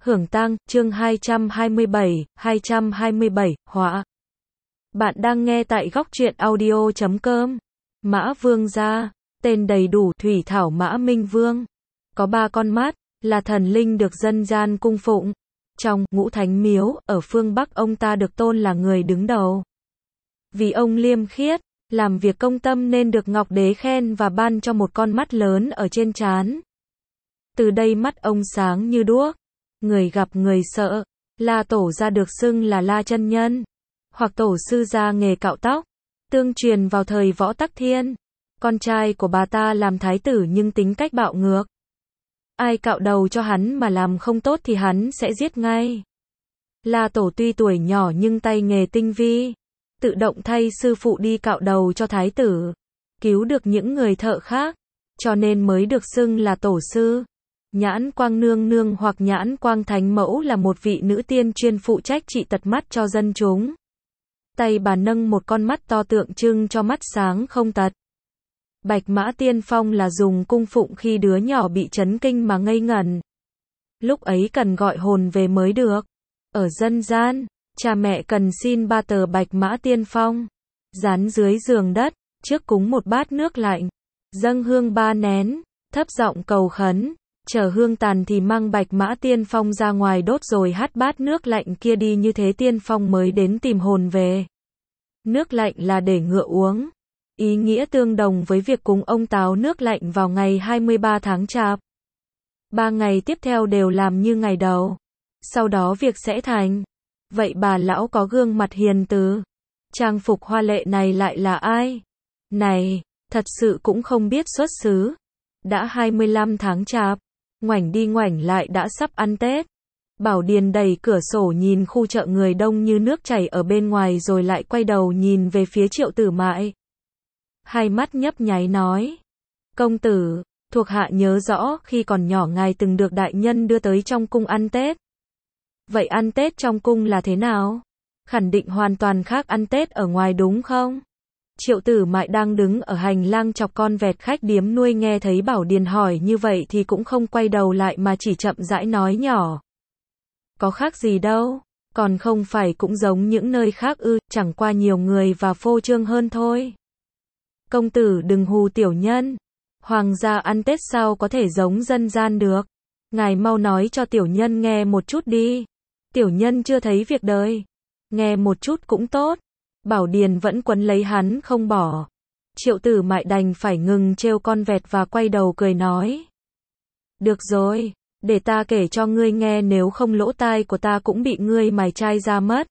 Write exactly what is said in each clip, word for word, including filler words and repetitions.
Hưởng tang, chương hai trăm hai mươi bảy, hai trăm hai mươi bảy, họa. Bạn đang nghe tại góc truyện audio chấm com. Mã Vương gia, tên đầy đủ Thủy Thảo Mã Minh Vương. Có ba con mắt, là thần linh được dân gian cung phụng. Trong Ngũ Thánh Miếu, ở phương Bắc ông ta được tôn là người đứng đầu. Vì ông liêm khiết, làm việc công tâm nên được Ngọc Đế khen và ban cho một con mắt lớn ở trên trán. Từ đây mắt ông sáng như đuốc. Người gặp người sợ. La Tổ gia được xưng là La Chân Nhân, hoặc tổ sư gia nghề cạo tóc, tương truyền vào thời Võ Tắc Thiên. Con trai của bà ta làm thái tử nhưng tính cách bạo ngược. Ai cạo đầu cho hắn mà làm không tốt thì hắn sẽ giết ngay. La Tổ tuy tuổi nhỏ nhưng tay nghề tinh vi, tự động thay sư phụ đi cạo đầu cho thái tử, cứu được những người thợ khác, cho nên mới được xưng là tổ sư. Nhãn Quang Nương Nương hoặc Nhãn Quang Thánh Mẫu là một vị nữ tiên chuyên phụ trách trị tật mắt cho dân chúng. Tay bà nâng một con mắt to tượng trưng cho mắt sáng không tật. Bạch Mã Tiên Phong là dùng cung phụng khi đứa nhỏ bị chấn kinh mà ngây ngẩn. Lúc ấy cần gọi hồn về mới được. Ở dân gian, cha mẹ cần xin ba tờ Bạch Mã Tiên Phong, dán dưới giường đất, trước cúng một bát nước lạnh, dâng hương ba nén, thấp giọng cầu khấn. Chờ hương tàn thì mang Bạch Mã Tiên Phong ra ngoài đốt rồi hắt bát nước lạnh kia đi, như thế Tiên Phong mới đến tìm hồn về. Nước lạnh là để ngựa uống. Ý nghĩa tương đồng với việc cúng ông Táo nước lạnh vào ngày hai mươi ba tháng Chạp. Ba ngày tiếp theo đều làm như ngày đầu. Sau đó việc sẽ thành. Vậy bà lão có gương mặt hiền từ, trang phục hoa lệ này lại là ai? Này, thật sự cũng không biết xuất xứ. Đã hai mươi lăm tháng Chạp. Ngoảnh đi ngoảnh lại đã sắp ăn Tết. Bảo Điền đẩy cửa sổ nhìn khu chợ người đông như nước chảy ở bên ngoài rồi lại quay đầu nhìn về phía Triệu Tử Mại. Hai mắt nhấp nháy nói: Công tử, thuộc hạ nhớ rõ khi còn nhỏ ngài từng được đại nhân đưa tới trong cung ăn Tết. Vậy ăn Tết trong cung là thế nào? Khẳng định hoàn toàn khác ăn Tết ở ngoài đúng không? Triệu Tử Mại đang đứng ở hành lang chọc con vẹt khách điếm nuôi, nghe thấy Bảo Điền hỏi như vậy thì cũng không quay đầu lại mà chỉ chậm rãi nói nhỏ: Có khác gì đâu, còn không phải cũng giống những nơi khác ư, chẳng qua nhiều người và phô trương hơn thôi. Công tử đừng hù tiểu nhân, hoàng gia ăn Tết sao có thể giống dân gian được, ngài mau nói cho tiểu nhân nghe một chút đi, tiểu nhân chưa thấy việc đời, nghe một chút cũng tốt. Bảo Điền vẫn quấn lấy hắn không bỏ. Triệu Tử Mại đành phải ngừng trêu con vẹt và quay đầu cười nói: Được rồi, để ta kể cho ngươi nghe, nếu không lỗ tai của ta cũng bị ngươi mài chai ra mất.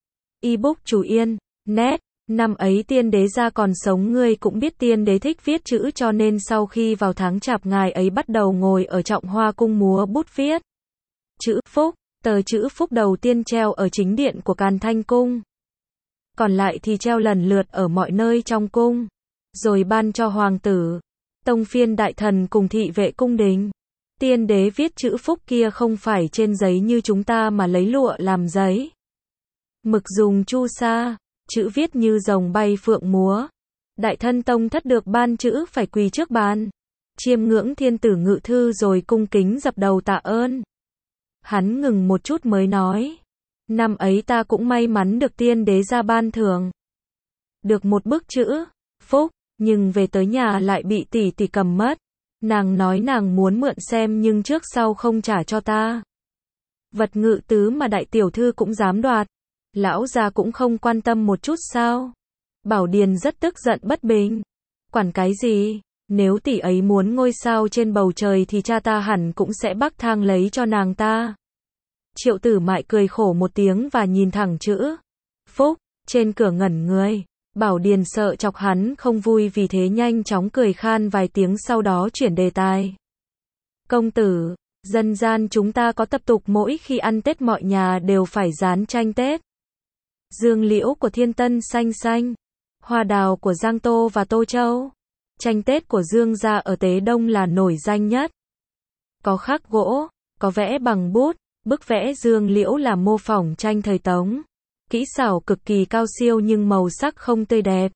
Ebook Chú Yên, net, năm ấy tiên đế gia còn sống, ngươi cũng biết tiên đế thích viết chữ, cho nên sau khi vào tháng Chạp ngài ấy bắt đầu ngồi ở Trọng Hoa cung múa bút viết chữ Phúc. Tờ chữ Phúc đầu tiên treo ở chính điện của Càn Thanh cung, còn lại thì treo lần lượt ở mọi nơi trong cung, rồi ban cho hoàng tử, tông phiên đại thần cùng thị vệ cung đình. Tiên đế viết chữ Phúc kia không phải trên giấy như chúng ta mà lấy lụa làm giấy, mực dùng chu sa, chữ viết như rồng bay phượng múa. Đại thân tông thất được ban chữ phải quỳ trước bàn, chiêm ngưỡng thiên tử ngự thư rồi cung kính dập đầu tạ ơn. Hắn ngừng một chút mới nói: Năm ấy ta cũng may mắn được tiên đế gia ban thưởng được một bức chữ Phúc, nhưng về tới nhà lại bị tỷ tỷ cầm mất. Nàng nói nàng muốn mượn xem nhưng trước sau không trả cho ta. Vật ngự tứ mà đại tiểu thư cũng dám đoạt, lão già cũng không quan tâm một chút sao? Bảo Điền rất tức giận bất bình. Quản cái gì? Nếu tỷ ấy muốn ngôi sao trên bầu trời thì cha ta hẳn cũng sẽ bắc thang lấy cho nàng ta. Triệu Tử Mại cười khổ một tiếng và nhìn thẳng chữ Phúc trên cửa ngẩn người. Bảo Điền sợ chọc hắn không vui, vì thế nhanh chóng cười khan vài tiếng, sau đó chuyển đề tài: Công tử, dân gian chúng ta có tập tục mỗi khi ăn Tết mọi nhà đều phải dán tranh Tết. Dương liễu của Thiên Tân xanh xanh, hoa đào của Giang Tô và Tô Châu. Tranh Tết của Dương gia ở Tế Đông là nổi danh nhất. Có khắc gỗ, có vẽ bằng bút. Bức vẽ dương liễu là mô phỏng tranh thời Tống. Kỹ xảo cực kỳ cao siêu nhưng màu sắc không tươi đẹp.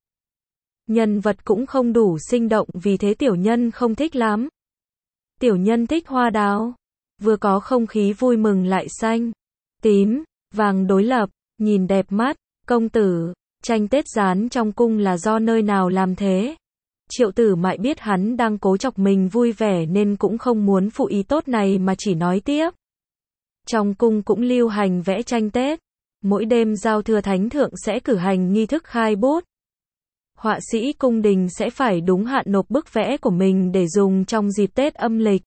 Nhân vật cũng không đủ sinh động, vì thế tiểu nhân không thích lắm. Tiểu nhân thích hoa đào. vừa có không khí vui mừng lại xanh, tím, vàng đối lập, nhìn đẹp mắt. Công tử, tranh Tết dán trong cung là do nơi nào làm thế? Triệu Tử Mại biết hắn đang cố chọc mình vui vẻ nên cũng không muốn phụ ý tốt này mà chỉ nói tiếp. Trong cung cũng lưu hành vẽ tranh Tết. Mỗi đêm giao thừa thánh thượng sẽ cử hành nghi thức khai bút. Họa sĩ cung đình sẽ phải đúng hạn nộp bức vẽ của mình để dùng trong dịp Tết âm lịch.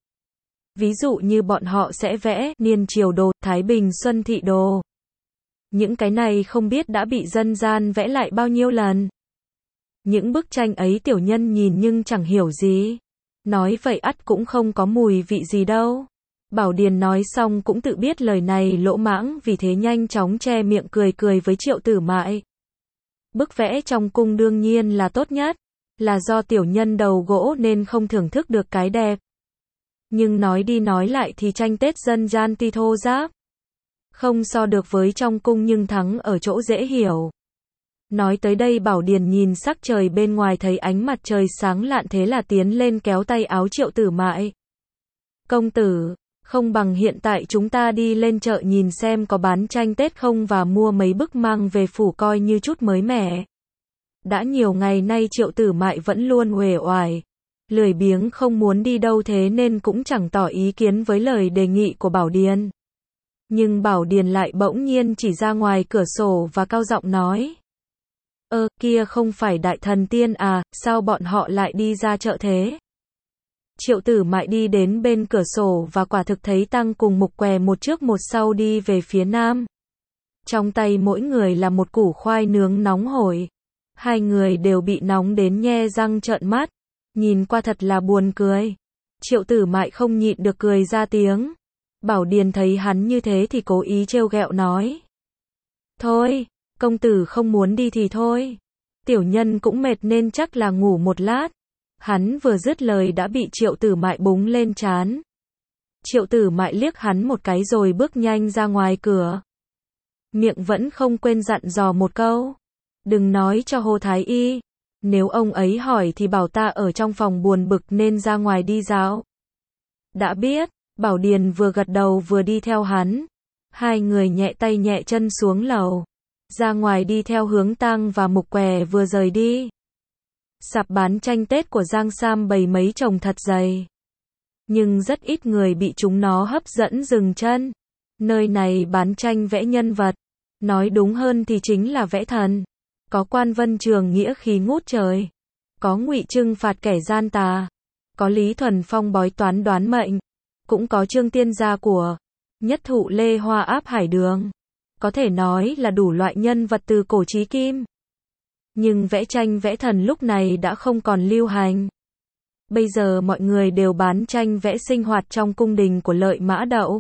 Ví dụ như bọn họ sẽ vẽ Niên Triều Đồ, Thái Bình Xuân Thị Đồ. Những cái này không biết đã bị dân gian vẽ lại bao nhiêu lần. Những bức tranh ấy tiểu nhân nhìn nhưng chẳng hiểu gì. Nói vậy ắt cũng không có mùi vị gì đâu. Bảo Điền nói xong cũng tự biết lời này lỗ mãng, vì thế nhanh chóng che miệng cười cười với Triệu Tử Mại. Bức vẽ trong cung đương nhiên là tốt nhất, là do tiểu nhân đầu gỗ nên không thưởng thức được cái đẹp. Nhưng nói đi nói lại thì tranh Tết dân gian tuy thô ráp, không so được với trong cung nhưng thắng ở chỗ dễ hiểu. Nói tới đây Bảo Điền nhìn sắc trời bên ngoài thấy ánh mặt trời sáng lạn thế là tiến lên kéo tay áo Triệu Tử Mại. Công tử, không bằng hiện tại chúng ta đi lên chợ nhìn xem có bán tranh Tết không và mua mấy bức mang về phủ coi như chút mới mẻ. Đã nhiều ngày nay Triệu Tử Mại vẫn luôn uể oải, lười biếng không muốn đi đâu thế nên cũng chẳng tỏ ý kiến với lời đề nghị của Bảo Điền. Nhưng Bảo Điền lại bỗng nhiên chỉ ra ngoài cửa sổ và cao giọng nói. Ơ, kia không phải Đại Thần Tiên à, sao bọn họ lại đi ra chợ thế? Triệu Tử Mại đi đến bên cửa sổ và quả thực thấy Tăng cùng Mục Què một trước một sau đi về phía nam. Trong tay mỗi người là một củ khoai nướng nóng hổi. Hai người đều bị nóng đến nhe răng trợn mắt. Nhìn qua thật là buồn cười. Triệu Tử Mại không nhịn được cười ra tiếng. Bảo Điền thấy hắn như thế thì cố ý trêu ghẹo nói. Thôi, công tử không muốn đi thì thôi. Tiểu nhân cũng mệt nên chắc là ngủ một lát. Hắn vừa dứt lời đã bị Triệu Tử Mại búng lên trán. Triệu Tử Mại liếc hắn một cái rồi bước nhanh ra ngoài cửa. Miệng vẫn không quên dặn dò một câu. Đừng nói cho Hồ Thái Y. Nếu ông ấy hỏi thì bảo ta ở trong phòng buồn bực nên ra ngoài đi dạo. Đã biết, Bảo Điền vừa gật đầu vừa đi theo hắn. Hai người nhẹ tay nhẹ chân xuống lầu. Ra ngoài đi theo hướng Tăng và Mục Què vừa rời đi. Sạp bán tranh Tết của Giang Sam bày mấy chồng thật dày. Nhưng rất ít người bị chúng nó hấp dẫn dừng chân. Nơi này bán tranh vẽ nhân vật. Nói đúng hơn thì chính là vẽ thần. Có Quan Vân Trường nghĩa khí ngút trời. Có Ngụy Trưng phạt kẻ gian tà. Có Lý Thuần Phong bói toán đoán mệnh. Cũng có Trương Tiên gia của Nhất Thụ Lê Hoa áp hải đường. Có thể nói là đủ loại nhân vật từ cổ chí kim. Nhưng vẽ tranh vẽ thần lúc này đã không còn lưu hành. Bây giờ mọi người đều bán tranh vẽ sinh hoạt trong cung đình của Lợi Mã Đậu,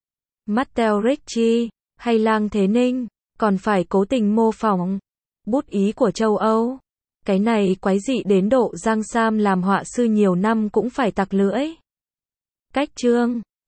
Matteo Ricci, hay Lang Thế Ninh, còn phải cố tình mô phỏng bút ý của châu Âu. Cái này quái dị đến độ Giang Sam làm họa sư nhiều năm cũng phải tặc lưỡi. Cách chương